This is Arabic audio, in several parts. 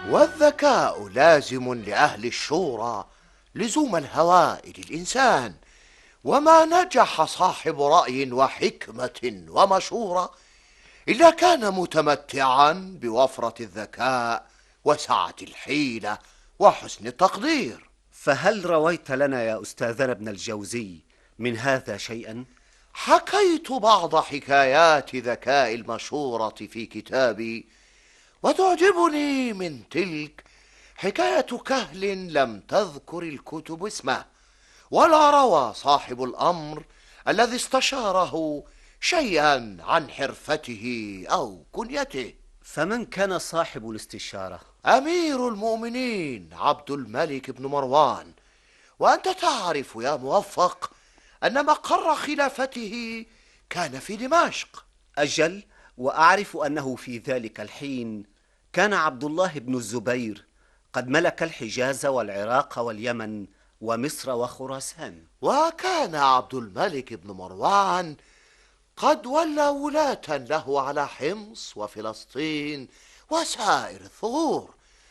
والذكاء لازم لأهل الشورى لزوم الهواء للإنسان، وما نجح صاحب رأي وحكمة ومشورة إلا كان متمتعا بوفرة الذكاء وسعة الحيلة وحسن التقدير. فهل رويت لنا يا أستاذنا ابن الجوزي من هذا شيئا؟ حكيت بعض حكايات ذكاء المشورة في كتابي، وتعجبني من تلك حكاية كهل لم تذكر الكتب اسمه، ولا روى صاحب الأمر الذي استشاره شيئا عن حرفته أو كنيته. فمن كان صاحب الاستشارة؟ أمير المؤمنين عبد الملك بن مروان. وأنت تعرف يا موفق أن مقر خلافته كان في دمشق. أجل، وأعرف أنه في ذلك الحين كان عبد الله بن الزبير قد ملك الحجاز والعراق واليمن ومصر وخراسان. وكان عبد الملك بن مروان قد ولى ولاة له على حمص وفلسطين وسائر الثغور،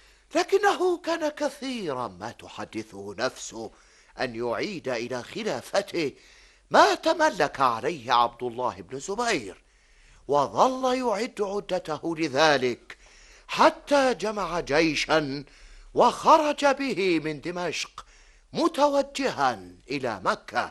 لكنه كان كثيرا ما تحدثه نفسه أن يعيد إلى خلافته ما تملك عليه عبد الله بن الزبير، وظل يعد عدته لذلك حتى جمع جيشا وخرج به من دمشق متوجها إلى مكة،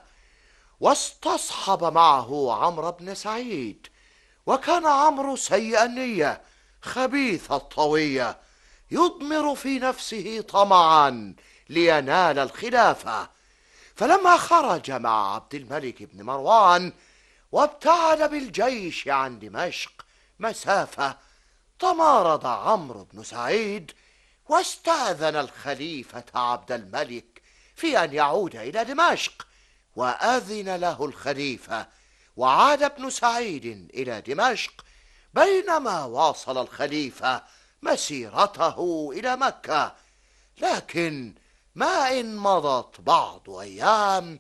واستصحب معه عمرو بن سعيد. وكان عمرو سيء النية خبيث الطوية، يضمر في نفسه طمعا لينال الخلافة. فلما خرج مع عبد الملك بن مروان وابتعد بالجيش عن دمشق مسافة، تمارض عمرو بن سعيد واستأذن الخليفة عبد الملك في أن يعود إلى دمشق، وأذن له الخليفة، وعاد ابن سعيد إلى دمشق. بينما واصل الخليفة مسيرته إلى مكة، لكن ما إن مضت بعض أيام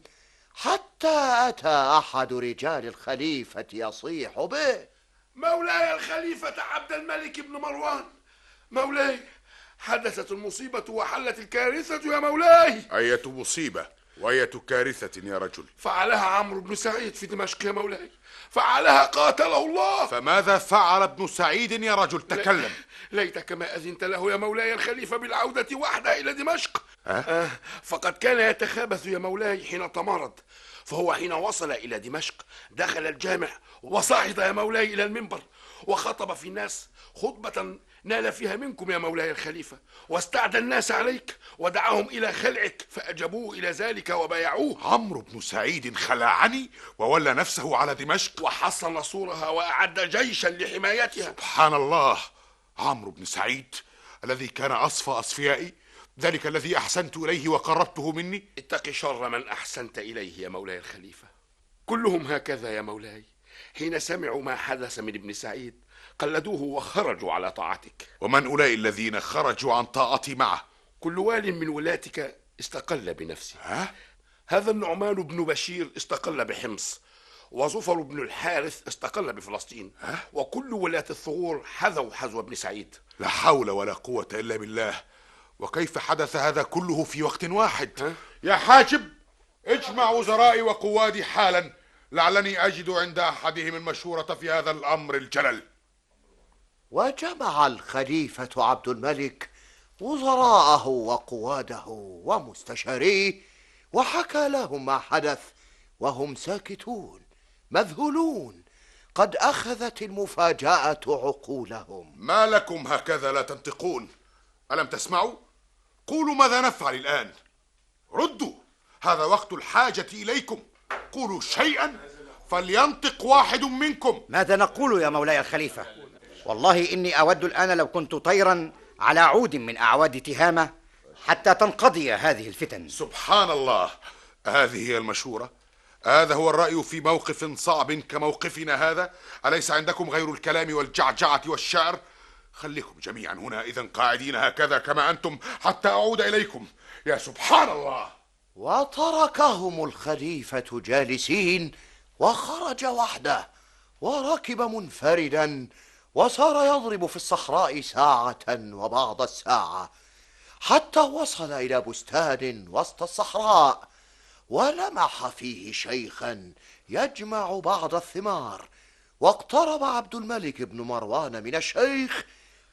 حتى أتى أحد رجال الخليفة يصيح به: مولاي الخليفة عبد الملك بن مروان، مولاي حدثت المصيبة وحلت الكارثة يا مولاي. أية مصيبة وأية كارثة يا رجل؟ فعلها عمرو بن سعيد في دمشق يا مولاي، فعلها قاتله الله. فماذا فعل ابن سعيد يا رجل؟ تكلم. ليتك ما أذنت له يا مولاي الخليفة بالعودة وحده إلى دمشق. أه؟ فقد كان يتخابث يا مولاي حين تمرض، فهو حين وصل إلى دمشق دخل الجامع وصعد يا مولاي إلى المنبر وخطب في الناس خطبة نال فيها منكم يا مولاي الخليفة، واستعدى الناس عليك ودعاهم إلى خلعك فأجابوه إلى ذلك وبايعوه. عمرو بن سعيد خلعني وولى نفسه على دمشق وحصن صورها وأعد جيشا لحمايتها. سبحان الله. عمرو بن سعيد الذي كان أصفى أصفيائي، ذلك الذي أحسنت إليه وقربته مني. اتق شر من أحسنت إليه يا مولاي الخليفة، كلهم هكذا يا مولاي. حين سمعوا ما حدث من ابن سعيد قلدوه وخرجوا على طاعتك. ومن أولئك الذين خرجوا عن طاعتي معه؟ كل وال من ولاتك استقل بنفسه. هذا النعمان بن بشير استقل بحمص، وظفر بن الحارث استقل بفلسطين، وكل ولاة الثغور حذوا حذو ابن سعيد. لا حول ولا قوة إلا بالله. وكيف حدث هذا كله في وقت واحد؟ يا حاجب، اجمع وزرائي وقوادي حالا، لعلني أجد عند أحدهم المشورة في هذا الأمر الجلل. وجمع الخليفة عبد الملك وزراءه وقواده ومستشاريه، وحكى لهم ما حدث وهم ساكتون مذهولون، قد أخذت المفاجأة عقولهم. ما لكم هكذا لا تنطقون؟ ألم تسمعوا؟ قولوا ماذا نفعل الآن؟ ردوا، هذا وقت الحاجة إليكم. قولوا شيئا فلينطق واحد منكم. ماذا نقول يا مولاي الخليفة؟ والله إني أود الآن لو كنت طيرا على عود من أعواد تهامة حتى تنقضي هذه الفتن. سبحان الله. هذه هي المشورة؟ هذا هو الرأي في موقف صعب كموقفنا هذا؟ أليس عندكم غير الكلام والجعجعة والشعر؟ خليكم جميعا هنا إذن قاعدين هكذا كما أنتم حتى أعود إليكم. يا سبحان الله. وتركهم الخليفة جالسين وخرج وحده وركب منفردا وصار يضرب في الصحراء ساعة وبعض الساعة، حتى وصل إلى بستان وسط الصحراء، ولمح فيه شيخا يجمع بعض الثمار. واقترب عبد الملك بن مروان من الشيخ،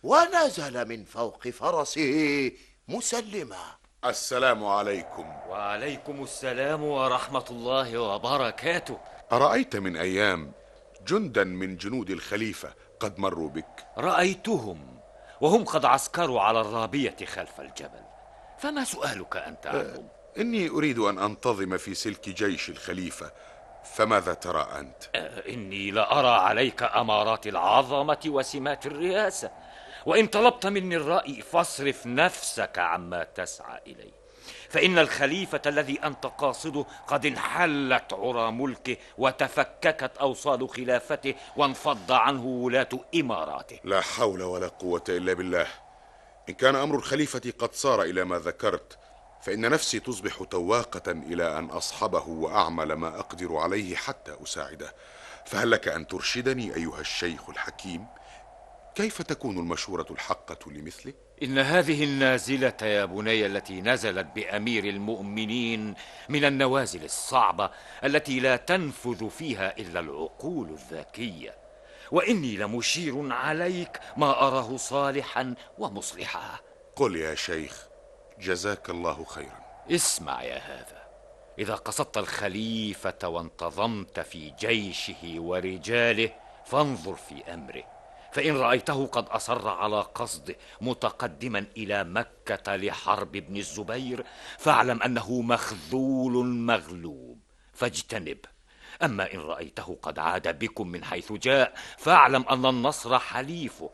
ونزل من فوق فرسه مسلما: السلام عليكم. وعليكم السلام ورحمة الله وبركاته. أرأيت من أيام جندا من جنود الخليفة قد مروا بك؟ رأيتهم وهم قد عسكروا على الرابية خلف الجبل، فما سؤالك أنت عنهم؟ إني أريد أن أنتظم في سلك جيش الخليفة، فماذا ترى أنت؟ إني لأرى عليك أمارات العظمة وسمات الرياسة، وإن طلبت مني الرأي فاصرف نفسك عما تسعى إليه، فإن الخليفة الذي أنت قاصده قد انحلت عرى ملكه وتفككت أوصال خلافته وانفض عنه ولاة إماراته. لا حول ولا قوة إلا بالله. إن كان أمر الخليفة قد صار إلى ما ذكرت، فإن نفسي تصبح تواقة إلى أن أصحبه وأعمل ما أقدر عليه حتى أساعده. فهل لك أن ترشدني أيها الشيخ الحكيم؟ كيف تكون المشورة الحقة لمثله؟ إن هذه النازلة يا بني التي نزلت بأمير المؤمنين من النوازل الصعبة التي لا تنفذ فيها إلا العقول الذكية، وإني لمشير عليك ما أراه صالحا ومصلحا. قل يا شيخ، جزاك الله خيرا. اسمع يا هذا، إذا قصدت الخليفة وانتظمت في جيشه ورجاله فانظر في أمره، فإن رأيته قد أصر على قصده متقدما إلى مكة لحرب ابن الزبير فاعلم أنه مخذول مغلوب فاجتنب. أما إن رأيته قد عاد بكم من حيث جاء فاعلم أن النصر حليفه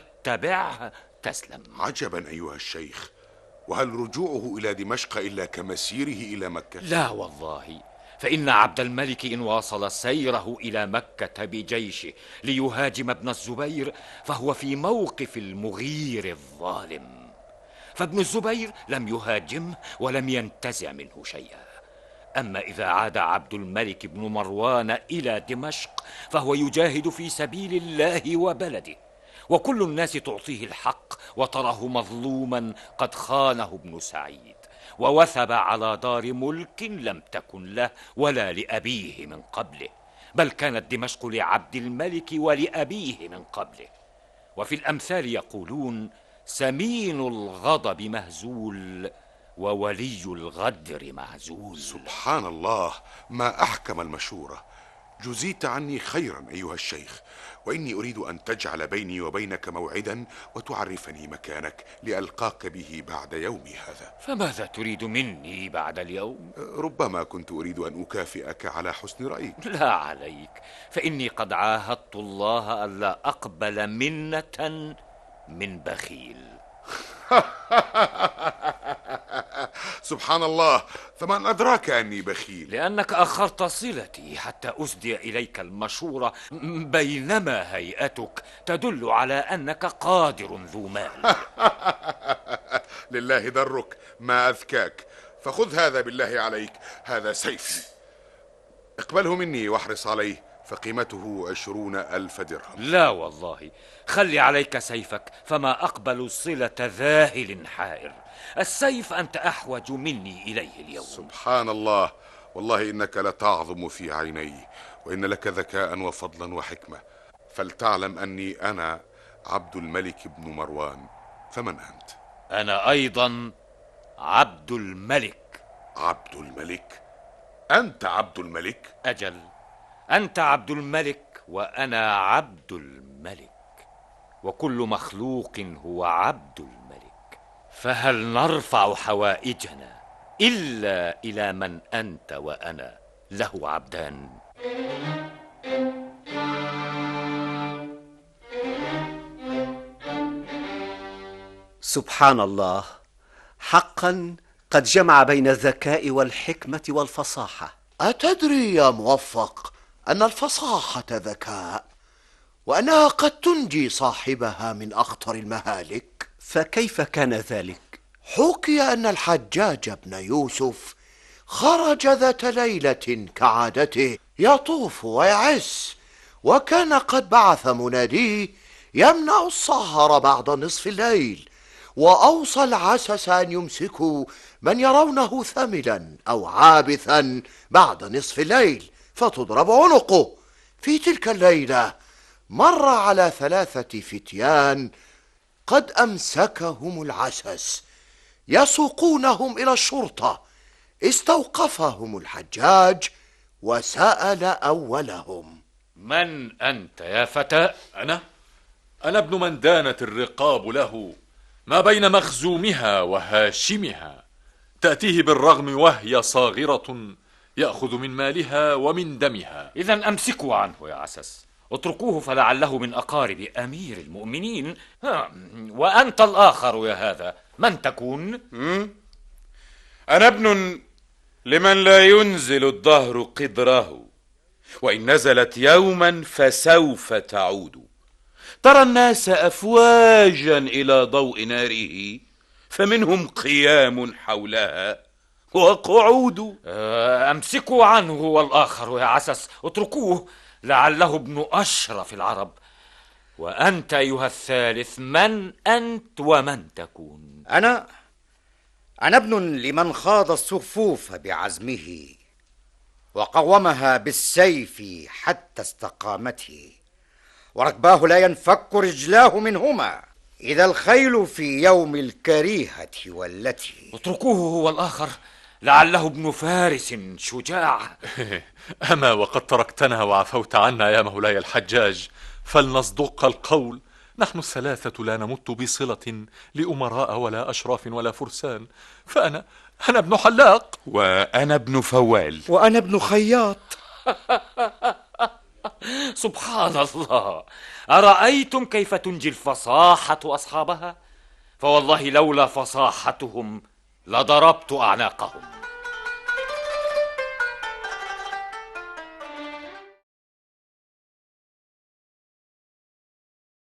فاتبعه تسلم. عجبا أيها الشيخ، وهل رجوعه إلى دمشق إلا كمسيره إلى مكة؟ لا والله، فإن عبد الملك إن واصل سيره إلى مكة بجيشه ليهاجم ابن الزبير فهو في موقف المغير الظالم، فابن الزبير لم يهاجمه ولم ينتزع منه شيئا. أما إذا عاد عبد الملك بن مروان إلى دمشق فهو يجاهد في سبيل الله وبلده، وكل الناس تعطيه الحق وتراه مظلوما قد خانه ابن سعيد ووثب على دار ملك لم تكن له ولا لأبيه من قبله، بل كانت دمشق لعبد الملك ولأبيه من قبله. وفي الأمثال يقولون: سمين الغضب مهزول وولي الغدر معزول. سبحان الله، ما أحكم المشورة. جزيت عني خيرا أيها الشيخ، وإني أريد أن تجعل بيني وبينك موعدا وتعرفني مكانك لألقاك به بعد يومي هذا. فماذا تريد مني بعد اليوم؟ ربما كنت أريد أن أكافئك على حسن رأيك. لا عليك، فإني قد عاهدت الله ألا أقبل منة من بخيل. سبحان الله، فمن أدراك أني بخيل؟ لأنك أخرت صلتي حتى أسدي إليك المشورة، بينما هيئتك تدل على أنك قادر ذو مال. لله درك، ما أذكاك. فخذ هذا بالله عليك، هذا سيفي، اقبله مني واحرص عليه، فقيمته 20,000 درهم. لا والله، خلي عليك سيفك، فما أقبل صلة ذاهل حائر. السيف أنت أحوج مني إليه اليوم. سبحان الله، والله إنك لتعظم في عيني، وإن لك ذكاء وفضلا وحكمة. فلتعلم أني أنا عبد الملك بن مروان. فمن أنت؟ أنا أيضا عبد الملك. عبد الملك؟ أنت عبد الملك؟ أجل، أنت عبد الملك وأنا عبد الملك، وكل مخلوق هو عبد الملك. فهل نرفع حوائجنا إلا إلى من أنت وأنا له عبدان؟ سبحان الله، حقا قد جمع بين الذكاء والحكمة والفصاحة. أتدري يا موفق أن الفصاحة ذكاء، وأنها قد تنجي صاحبها من أخطر المهالك؟ فكيف كان ذلك؟ حكي أن الحجاج بن يوسف خرج ذات ليلة كعادته يطوف ويعس، وكان قد بعث مناديه يمنع السهر بعد نصف الليل، وأوصى العسس أن يمسكوا من يرونه ثملا أو عابثا بعد نصف الليل فتضرب عنقه. في تلك الليلة مر على 3 فتيان قد أمسكهم العسس يسوقونهم إلى الشرطة. استوقفهم الحجاج وسأل أولهم: من أنت يا فتى؟ أنا ابن من دانت الرقاب له ما بين مخزومها وهاشمها، تأتيه بالرغم وهي صاغرة، يأخذ من مالها ومن دمها. إذن أمسكوا عنه يا عسس، اتركوه فلعله من أقارب أمير المؤمنين. وأنت الآخر يا هذا، من تكون؟ أنا ابن لمن لا ينزل الدهر قدره، وإن نزلت يوما فسوف تعود. ترى الناس أفواجا إلى ضوء ناره، فمنهم قيام حولها وقعود. أمسكوا عنه هو الآخر يا عسس، اتركوه لعله ابن أشرف العرب. وأنت أيها الثالث، من أنت ومن تكون؟ أنا ابن لمن خاض الصفوف بعزمه وقومها بالسيف حتى استقامته، وركباه لا ينفك رجلاه منهما إذا الخيل في يوم الكريهة والتي. اتركوه هو الآخر لعله ابن فارس شجاع. أما وقد تركتنا وعفوت عنا يا مولاي الحجاج، فلنصدق القول، نحن الثلاثة لا نمت بصلة لأمراء ولا أشراف ولا فرسان، فأنا ابن حلاق، وأنا ابن فوال، وأنا ابن خياط. سبحان الله، أرأيتم كيف تنجي الفصاحة أصحابها؟ فوالله لولا فصاحتهم لضربت أعناقهم.